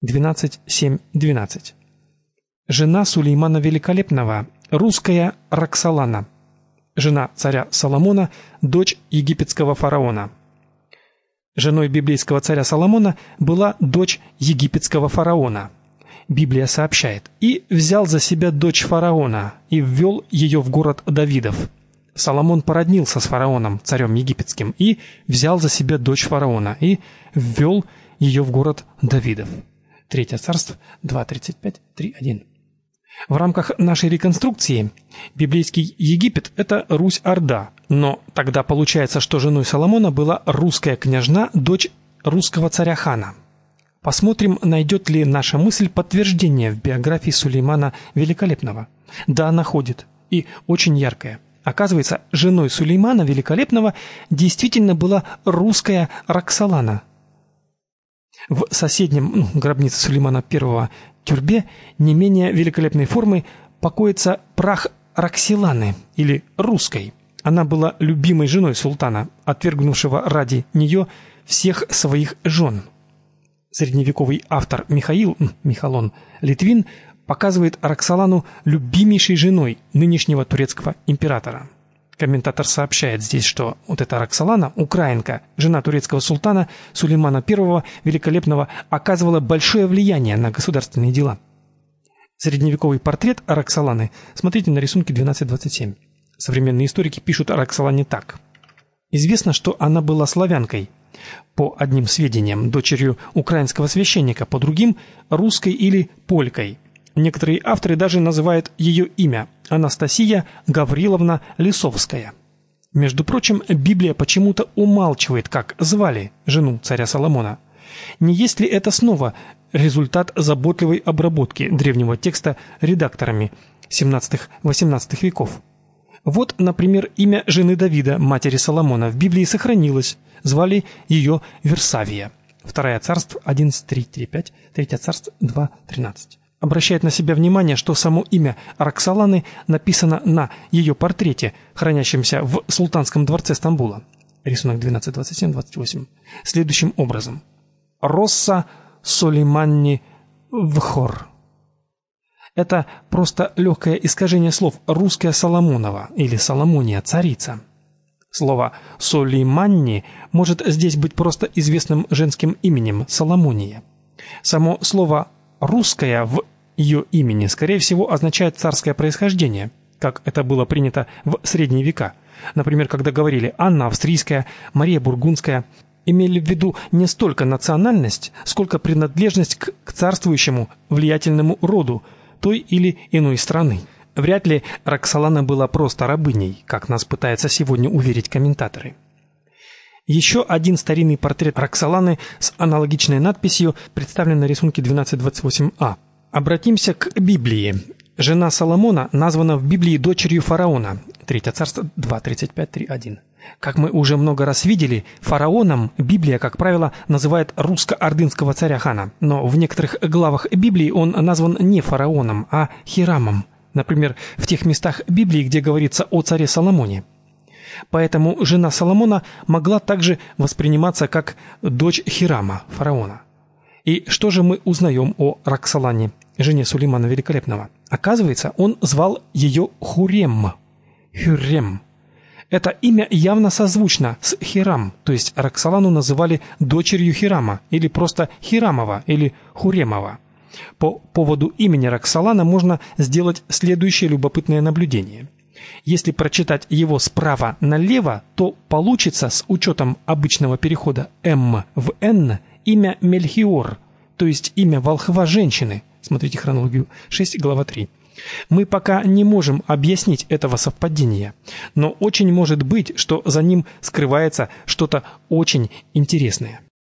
12:7-12. Жена Сулеймана Великолепного, русская Роксолана, жена царя Соломона, дочь египетского фараона. Женой библейского царя Соломона была дочь египетского фараона. Библия сообщает: «И взял за себя дочь фараона, и ввел ее в город Давидов». Соломон породнился с фараоном, царем египетским, и взял за себя дочь фараона, и ввел ее в город Давидов. 3 Царств 2:35-3:1. В рамках нашей реконструкции библейский Египет – это Русь-Орда, но тогда получается, что женой Соломона была русская княжна, дочь русского царя Хана. Посмотрим, найдет ли наша мысль подтверждение в биографии Сулеймана Великолепного. Да, находит, и очень яркое. Оказывается, женой Сулеймана Великолепного действительно была русская Роксолана. В соседнем гробнице Сулеймана I тюрбе не менее великолепной формы покоится прах Роксиланы или русской. Она была любимой женой султана, отвергнувшего ради нее всех своих жен. Средневековый автор Михалон Литвин показывает Роксолану любимейшей женой нынешнего турецкого императора. Комментатор сообщает здесь, что вот эта Роксолана, украинка, жена турецкого султана Сулеймана I Великолепного, оказывала большое влияние на государственные дела. Средневековый портрет Роксоланы смотрите на рисунке 12-27. Современные историки пишут о Роксолане так. Известно, что она была славянкой, по одним сведениям, дочерью украинского священника, по другим – русской или полькой. Некоторые авторы даже называют ее имя – Анастасия Гавриловна Лисовская. Между прочим, Библия почему-то умалчивает, как звали жену царя Соломона. Не есть ли это снова результат заботливой обработки древнего текста редакторами 17-18 веков? Вот, например, имя жены Давида, матери Соломона, в Библии сохранилось. Звали ее Версавия. 2 Царств 11:3-5, 3 Царств 2:13. Обращает на себя внимание, что само имя Роксоланы написано на ее портрете, хранящемся в султанском дворце Стамбула. Рисунок 12-27-28. Следующим образом. Росса Сулейманни Вхор. Это просто легкое искажение слов «русская Соломонова» или «Соломония, царица». Слово «Сулейманни» может здесь быть просто известным женским именем Соломония. Само слово «русская» в ее имени, скорее всего, означает царское происхождение, как это было принято в средние века. Например, когда говорили «Анна Австрийская», «Мария Бургундская», имели в виду не столько национальность, сколько принадлежность к царствующему влиятельному роду той или иной страны. Вряд ли Роксолана была просто рабыней, как нас пытаются сегодня уверить комментаторы. Еще один старинный портрет Роксоланы с аналогичной надписью представлен на рисунке 12-28а. Обратимся к Библии. Жена Соломона названа в Библии дочерью фараона. 3 Царств 2:35-3:1. Как мы уже много раз видели, фараоном Библия, как правило, называет русско-ордынского царя Хана, но в некоторых главах Библии он назван не фараоном, а Хирамом. Например, в тех местах Библии, где говорится о царе Соломоне. Поэтому жена Соломона могла также восприниматься как дочь Хирама, фараона. И что же мы узнаем о Роксолане, жене Сулеймана Великолепного? Оказывается, он звал ее Хурем. Хюррем. Это имя явно созвучно с Хирам, то есть Роксолану называли дочерью Хирама, или просто Хирамова, или Хуремова. По поводу имени Роксолана можно сделать следующее любопытное наблюдение. Если прочитать его справа налево, то получится с учетом обычного перехода «М» в «Н» имя Мельхиор, то есть имя волхва-женщины. Смотрите хронологию 6, глава 3. Мы пока не можем объяснить этого совпадения, но очень может быть, что за ним скрывается что-то очень интересное.